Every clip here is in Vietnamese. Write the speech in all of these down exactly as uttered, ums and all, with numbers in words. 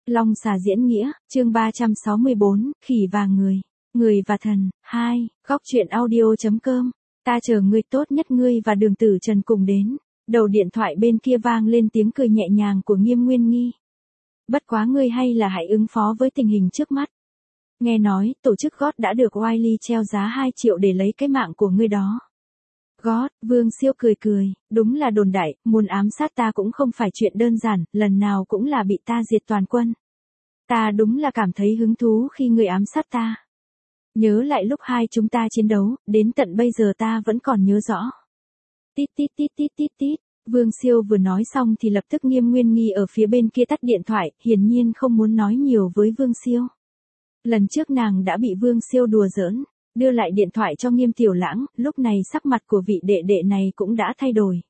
Long xà diễn nghĩa, chương ba trăm sáu mươi bốn, khỉ và người, người và thần, hai, góc truyện audio.com, ta chờ ngươi tốt nhất ngươi và Đường Tử Trần cùng đến. Đầu điện thoại bên kia vang lên tiếng cười nhẹ nhàng của Nghiêm Nguyên Nghi. Bất quá ngươi hay là hãy ứng phó với tình hình trước mắt. Nghe nói, tổ chức gót đã được Wiley treo giá hai triệu để lấy cái mạng của ngươi đó. Gót, Vương Siêu cười cười, đúng là đồn đại, muốn ám sát ta cũng không phải chuyện đơn giản, lần nào cũng là bị ta diệt toàn quân. Ta đúng là cảm thấy hứng thú khi ngươi ám sát ta. Nhớ lại lúc hai chúng ta chiến đấu, đến tận bây giờ ta vẫn còn nhớ rõ. Tít tít tít tít tít tít, Vương Siêu vừa nói xong thì lập tức Nghiêm Nguyên Nghi ở phía bên kia tắt điện thoại, hiển nhiên không muốn nói nhiều với Vương Siêu. Lần trước nàng đã bị Vương Siêu đùa giỡn, đưa lại điện thoại cho Nghiêm Tiểu Lãng, lúc này sắc mặt của vị đệ đệ này cũng đã thay đổi.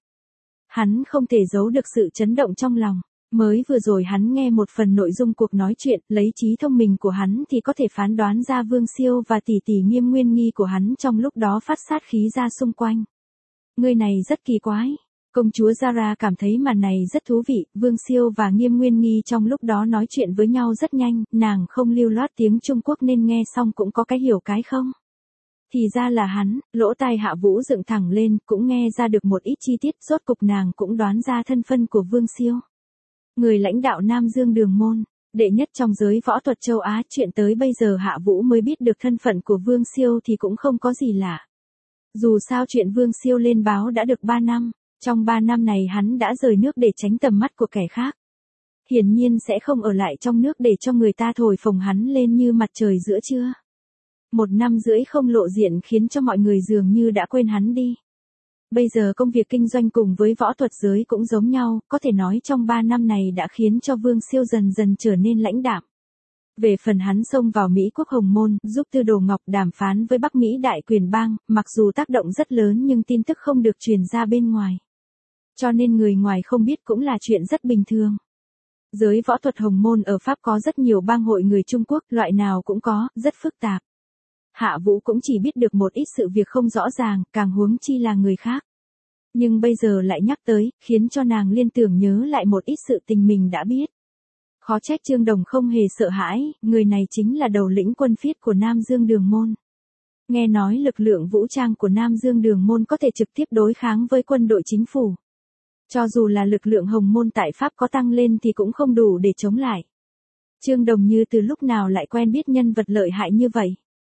Hắn không thể giấu được sự chấn động trong lòng, mới vừa rồi hắn nghe một phần nội dung cuộc nói chuyện, lấy trí thông minh của hắn thì có thể phán đoán ra Vương Siêu và tỷ tỷ Nghiêm Nguyên Nghi của hắn trong lúc đó phát sát khí ra xung quanh. Người này rất kỳ quái. Công chúa Zara cảm thấy màn này rất thú vị, Vương Siêu và Nghiêm Nguyên Nghi trong lúc đó nói chuyện với nhau rất nhanh, nàng không lưu loát tiếng Trung Quốc nên nghe xong cũng có cái hiểu cái không. Thì ra là hắn, lỗ tai Hạ Vũ dựng thẳng lên, cũng nghe ra được một ít chi tiết, rốt cục nàng cũng đoán ra thân phận của Vương Siêu. Người lãnh đạo Nam Dương Đường Môn, đệ nhất trong giới võ thuật châu Á, chuyện tới bây giờ Hạ Vũ mới biết được thân phận của Vương Siêu thì cũng không có gì lạ. Dù sao chuyện Vương Siêu lên báo đã được ba năm. Trong ba năm này hắn đã rời nước để tránh tầm mắt của kẻ khác. Hiển nhiên sẽ không ở lại trong nước để cho người ta thổi phồng hắn lên như mặt trời giữa trưa. Một năm rưỡi không lộ diện khiến cho mọi người dường như đã quên hắn đi. Bây giờ công việc kinh doanh cùng với võ thuật giới cũng giống nhau, có thể nói trong ba năm này đã khiến cho Vương Siêu dần dần trở nên lãnh đạm. Về phần hắn xông vào Mỹ quốc Hồng Môn, giúp Tư Đồ Ngọc đàm phán với Bắc Mỹ Đại Quyền Bang, mặc dù tác động rất lớn nhưng tin tức không được truyền ra bên ngoài. Cho nên người ngoài không biết cũng là chuyện rất bình thường. Giới võ thuật Hồng Môn ở Pháp có rất nhiều bang hội người Trung Quốc, loại nào cũng có, rất phức tạp. Hạ Vũ cũng chỉ biết được một ít sự việc không rõ ràng, càng huống chi là người khác. Nhưng bây giờ lại nhắc tới, khiến cho nàng liên tưởng nhớ lại một ít sự tình mình đã biết. Khó trách Trương Đồng không hề sợ hãi, người này chính là đầu lĩnh quân phiết của Nam Dương Đường Môn. Nghe nói lực lượng vũ trang của Nam Dương Đường Môn có thể trực tiếp đối kháng với quân đội chính phủ. Cho dù là lực lượng Hồng Môn tại Pháp có tăng lên thì cũng không đủ để chống lại. Trương Đồng như từ lúc nào lại quen biết nhân vật lợi hại như vậy.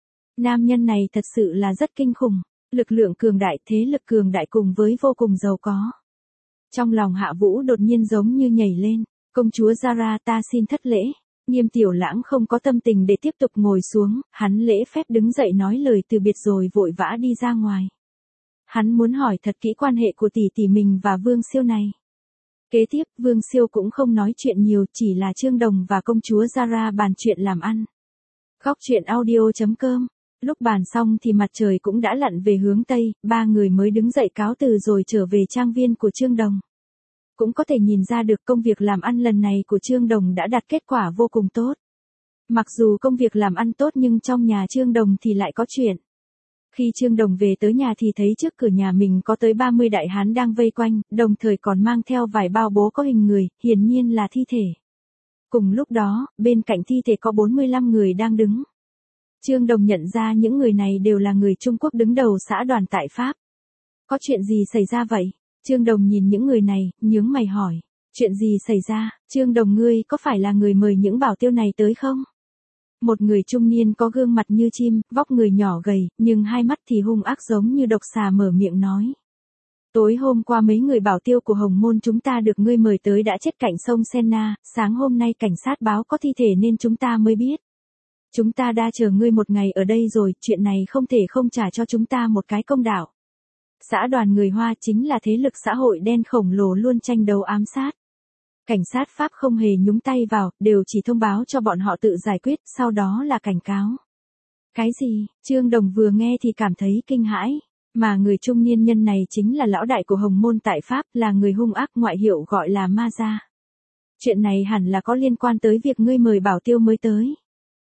Nam nhân này thật sự là rất kinh khủng, lực lượng cường đại, thế lực cường đại cùng với vô cùng giàu có. Trong lòng Hạ Vũ đột nhiên giống như nhảy lên, công chúa Zara ta xin thất lễ. Nghiêm Tiểu Lãng không có tâm tình để tiếp tục ngồi xuống, hắn lễ phép đứng dậy nói lời từ biệt rồi vội vã đi ra ngoài. Hắn muốn hỏi thật kỹ quan hệ của tỷ tỷ mình và Vương Siêu này. Kế tiếp, Vương Siêu cũng không nói chuyện nhiều, chỉ là Trương Đồng và công chúa Zara bàn chuyện làm ăn. Góc truyện audio.com. Lúc bàn xong thì mặt trời cũng đã lặn về hướng Tây, ba người mới đứng dậy cáo từ rồi trở về trang viên của Trương Đồng. Cũng có thể nhìn ra được công việc làm ăn lần này của Trương Đồng đã đạt kết quả vô cùng tốt. Mặc dù công việc làm ăn tốt nhưng trong nhà Trương Đồng thì lại có chuyện. Khi Trương Đồng về tới nhà thì thấy trước cửa nhà mình có tới ba mươi đại hán đang vây quanh, đồng thời còn mang theo vài bao bố có hình người, hiển nhiên là thi thể. Cùng lúc đó, bên cạnh thi thể có bốn mươi lăm người đang đứng. Trương Đồng nhận ra những người này đều là người Trung Quốc đứng đầu xã đoàn tại Pháp. Có chuyện gì xảy ra vậy? Trương Đồng nhìn những người này, nhướng mày hỏi. Chuyện gì xảy ra? Trương Đồng ngươi có phải là người mời những bảo tiêu này tới không? Một người trung niên có gương mặt như chim, vóc người nhỏ gầy, nhưng hai mắt thì hung ác giống như độc xà mở miệng nói. Tối hôm qua mấy người bảo tiêu của Hồng Môn chúng ta được ngươi mời tới đã chết cạnh sông Senna, sáng hôm nay cảnh sát báo có thi thể nên chúng ta mới biết. Chúng ta đã chờ ngươi một ngày ở đây rồi, chuyện này không thể không trả cho chúng ta một cái công đạo. Xã đoàn người Hoa chính là thế lực xã hội đen khổng lồ luôn tranh đấu ám sát. Cảnh sát Pháp không hề nhúng tay vào, đều chỉ thông báo cho bọn họ tự giải quyết, sau đó là cảnh cáo. Cái gì? Trương Đồng vừa nghe thì cảm thấy kinh hãi. Mà người trung niên nhân này chính là lão đại của Hồng Môn tại Pháp, là người hung ác ngoại hiệu gọi là Ma Gia. Chuyện này hẳn là có liên quan tới việc ngươi mời bảo tiêu mới tới.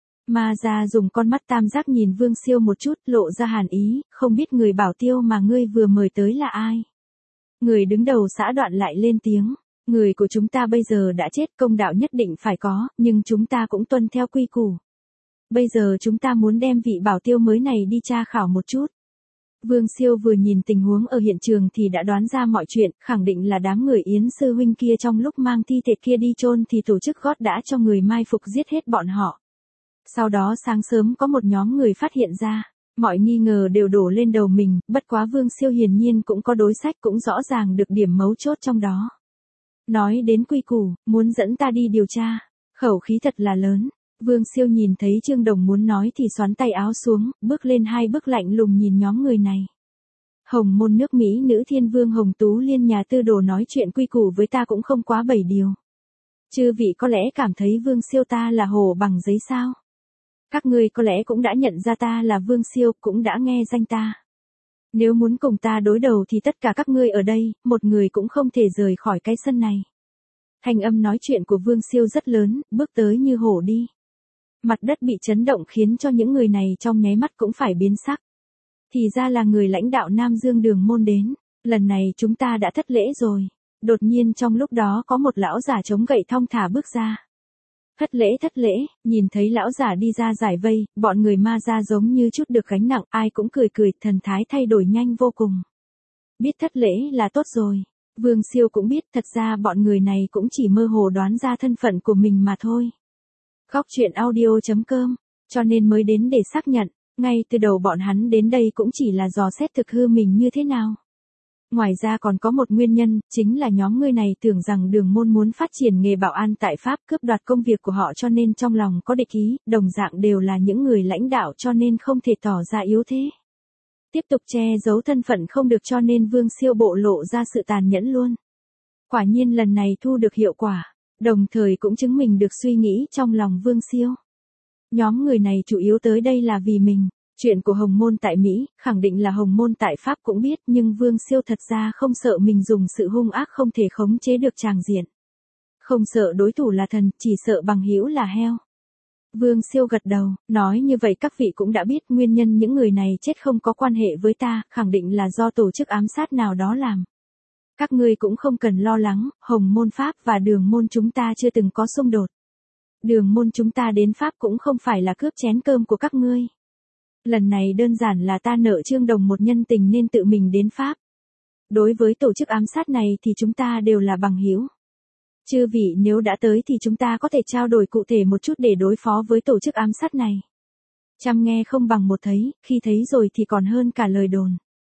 Ma Gia dùng con mắt tam giác nhìn Vương Siêu một chút, lộ ra hàn ý, không biết người bảo tiêu mà ngươi vừa mời tới là ai. Người đứng đầu xã đoạn lại lên tiếng. Người của chúng ta bây giờ đã chết, công đạo nhất định phải có, nhưng chúng ta cũng tuân theo quy củ. Bây giờ chúng ta muốn đem vị bảo tiêu mới này đi tra khảo một chút. Vương Siêu vừa nhìn tình huống ở hiện trường thì đã đoán ra mọi chuyện, khẳng định là đám người Yến sư huynh kia trong lúc mang thi thể kia đi chôn thì tổ chức gót đã cho người mai phục giết hết bọn họ. Sau đó sáng sớm có một nhóm người phát hiện ra, mọi nghi ngờ đều đổ lên đầu mình, bất quá Vương Siêu hiển nhiên cũng có đối sách, cũng rõ ràng được điểm mấu chốt trong đó. Nói đến quy củ, muốn dẫn ta đi điều tra, khẩu khí thật là lớn. Vương Siêu nhìn thấy Trương Đồng muốn nói thì xoắn tay áo xuống, bước lên hai bước lạnh lùng nhìn nhóm người này. Hồng môn nước Mỹ nữ thiên vương Hồng Tú Liên nhà tư đồ nói chuyện quy củ với ta cũng không quá bảy điều. Chư vị có lẽ cảm thấy Vương Siêu ta là hồ bằng giấy sao? Các ngươi có lẽ cũng đã nhận ra ta là Vương Siêu, cũng đã nghe danh ta. Nếu muốn cùng ta đối đầu thì tất cả các ngươi ở đây, một người cũng không thể rời khỏi cái sân này. Thanh âm nói chuyện của Vương Siêu rất lớn, bước tới như hổ đi. Mặt đất bị chấn động khiến cho những người này trong nháy mắt cũng phải biến sắc. Thì ra là người lãnh đạo Nam Dương Đường môn đến, lần này chúng ta đã thất lễ rồi. Đột nhiên trong lúc đó có một lão giả chống gậy thong thả bước ra. Thất lễ thất lễ, nhìn thấy lão giả đi ra giải vây, bọn người ma ra giống như chút được gánh nặng, ai cũng cười cười, thần thái thay đổi nhanh vô cùng. Biết thất lễ là tốt rồi. Vương Siêu cũng biết thật ra bọn người này cũng chỉ mơ hồ đoán ra thân phận của mình mà thôi. Góc truyện audio chấm com, cho nên mới đến để xác nhận, ngay từ đầu bọn hắn đến đây cũng chỉ là dò xét thực hư mình như thế nào. Ngoài ra còn có một nguyên nhân, chính là nhóm người này tưởng rằng Đường môn muốn phát triển nghề bảo an tại Pháp, cướp đoạt công việc của họ cho nên trong lòng có địch ý, đồng dạng đều là những người lãnh đạo cho nên không thể tỏ ra yếu thế. Tiếp tục che giấu thân phận không được cho nên Vương Siêu bộ lộ ra sự tàn nhẫn luôn. Quả nhiên lần này thu được hiệu quả, đồng thời cũng chứng minh được suy nghĩ trong lòng Vương Siêu. Nhóm người này chủ yếu tới đây là vì mình. Chuyện của Hồng môn tại Mỹ, khẳng định là Hồng môn tại Pháp cũng biết, nhưng Vương Siêu thật ra không sợ mình dùng sự hung ác không thể khống chế được tràng diện. Không sợ đối thủ là thần, chỉ sợ bằng hữu là heo. Vương Siêu gật đầu, nói như vậy các vị cũng đã biết nguyên nhân những người này chết không có quan hệ với ta, khẳng định là do tổ chức ám sát nào đó làm. Các ngươi cũng không cần lo lắng, Hồng môn Pháp và Đường môn chúng ta chưa từng có xung đột. Đường môn chúng ta đến Pháp cũng không phải là cướp chén cơm của các ngươi. Lần này đơn giản là ta nợ Trương Đồng một nhân tình nên tự mình đến Pháp. Đối với tổ chức ám sát này thì chúng ta đều là bằng hữu. Chư vị nếu đã tới thì chúng ta có thể trao đổi cụ thể một chút để đối phó với tổ chức ám sát này. Chăm nghe không bằng một thấy, khi thấy rồi thì còn hơn cả lời đồn.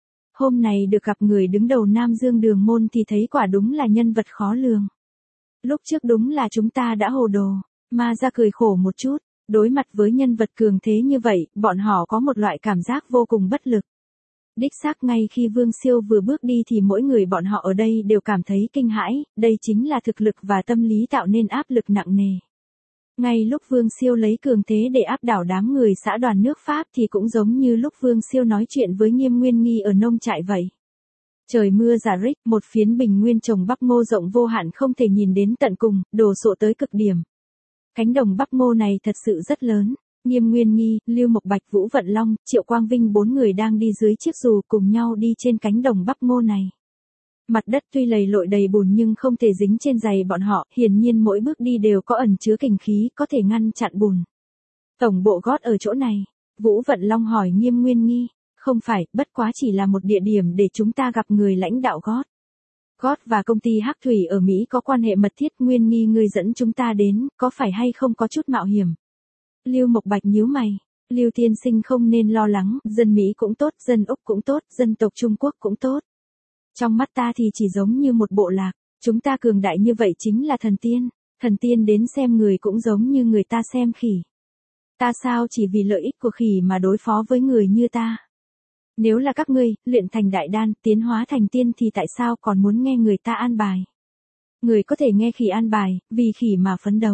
Hôm nay được gặp người đứng đầu Nam Dương Đường môn thì thấy quả đúng là nhân vật khó lường. Lúc trước đúng là chúng ta đã hồ đồ, ma ra cười khổ một chút. Đối mặt với nhân vật cường thế như vậy, bọn họ có một loại cảm giác vô cùng bất lực. Đích xác ngay khi Vương Siêu vừa bước đi thì mỗi người bọn họ ở đây đều cảm thấy kinh hãi, đây chính là thực lực và tâm lý tạo nên áp lực nặng nề. Ngay lúc Vương Siêu lấy cường thế để áp đảo đám người xã đoàn nước Pháp thì cũng giống như lúc Vương Siêu nói chuyện với Nghiêm Nguyên Nghi ở nông trại vậy. Trời mưa rả rích, một phiến bình nguyên trồng bắp ngô rộng vô hạn không thể nhìn đến tận cùng, đồ sộ tới cực điểm. Cánh đồng bắp ngô này thật sự rất lớn. Nghiêm Nguyên Nghi, Lưu Mộc Bạch, Vũ Vận Long, Triệu Quang Vinh bốn người đang đi dưới chiếc dù cùng nhau đi trên cánh đồng bắp ngô này. Mặt đất tuy lầy lội đầy bùn nhưng không thể dính trên giày bọn họ, hiển nhiên mỗi bước đi đều có ẩn chứa kình khí, có thể ngăn chặn bùn. Tổng bộ gót ở chỗ này. Vũ Vận Long hỏi Nghiêm Nguyên Nghi. Không phải, bất quá chỉ là một địa điểm để chúng ta gặp người lãnh đạo gót. Gót và công ty Hắc Thủy ở Mỹ có quan hệ mật thiết, Nguyên Nghi ngươi dẫn chúng ta đến, có phải hay không có chút mạo hiểm? Lưu Mộc Bạch nhíu mày, Lưu tiên sinh không nên lo lắng, dân Mỹ cũng tốt, dân Úc cũng tốt, dân tộc Trung Quốc cũng tốt. Trong mắt ta thì chỉ giống như một bộ lạc, chúng ta cường đại như vậy chính là thần tiên, thần tiên đến xem người cũng giống như người ta xem khỉ. Ta sao chỉ vì lợi ích của khỉ mà đối phó với người như ta? Nếu là các ngươi, luyện thành đại đan, tiến hóa thành tiên thì tại sao còn muốn nghe người ta an bài? Người có thể nghe khỉ an bài, vì khỉ mà phấn đấu.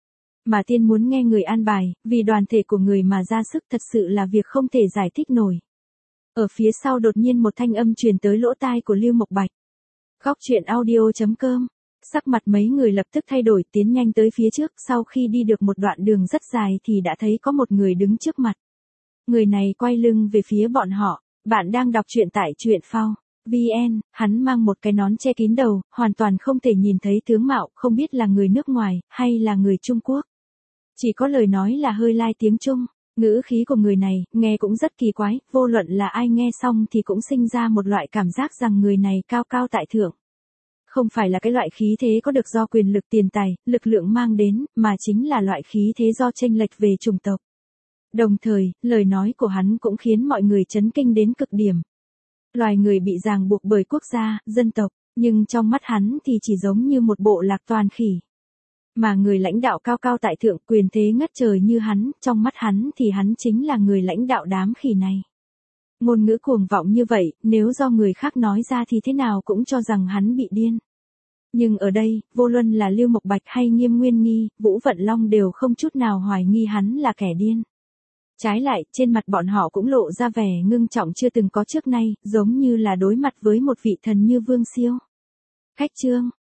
Mà tiên muốn nghe người an bài, vì đoàn thể của người mà ra sức, thật sự là việc không thể giải thích nổi. Ở phía sau đột nhiên một thanh âm truyền tới lỗ tai của Lưu Mộc Bạch. Góc truyện audio chấm com. Sắc mặt mấy người lập tức thay đổi, tiến nhanh tới phía trước, sau khi đi được một đoạn đường rất dài thì đã thấy có một người đứng trước mặt. Người này quay lưng về phía bọn họ. Bạn đang đọc truyện tại truyện phao. vê en, hắn mang một cái nón che kín đầu, hoàn toàn không thể nhìn thấy tướng mạo, không biết là người nước ngoài, hay là người Trung Quốc. Chỉ có lời nói là hơi lai tiếng Trung, ngữ khí của người này, nghe cũng rất kỳ quái, vô luận là ai nghe xong thì cũng sinh ra một loại cảm giác rằng người này cao cao tại thượng. Không phải là cái loại khí thế có được do quyền lực tiền tài, lực lượng mang đến, mà chính là loại khí thế do chênh lệch về chủng tộc. Đồng thời, lời nói của hắn cũng khiến mọi người chấn kinh đến cực điểm. Loài người bị ràng buộc bởi quốc gia, dân tộc, nhưng trong mắt hắn thì chỉ giống như một bộ lạc toàn khỉ. Mà người lãnh đạo cao cao tại thượng quyền thế ngất trời như hắn, trong mắt hắn thì hắn chính là người lãnh đạo đám khỉ này. Ngôn ngữ cuồng vọng như vậy, nếu do người khác nói ra thì thế nào cũng cho rằng hắn bị điên. Nhưng ở đây, vô luận là Lưu Mộc Bạch hay Nghiêm Nguyên Nghi, Vũ Vận Long đều không chút nào hoài nghi hắn là kẻ điên. Trái lại, trên mặt bọn họ cũng lộ ra vẻ ngưng trọng chưa từng có trước nay, giống như là đối mặt với một vị thần như Vương Siêu. Khách trương,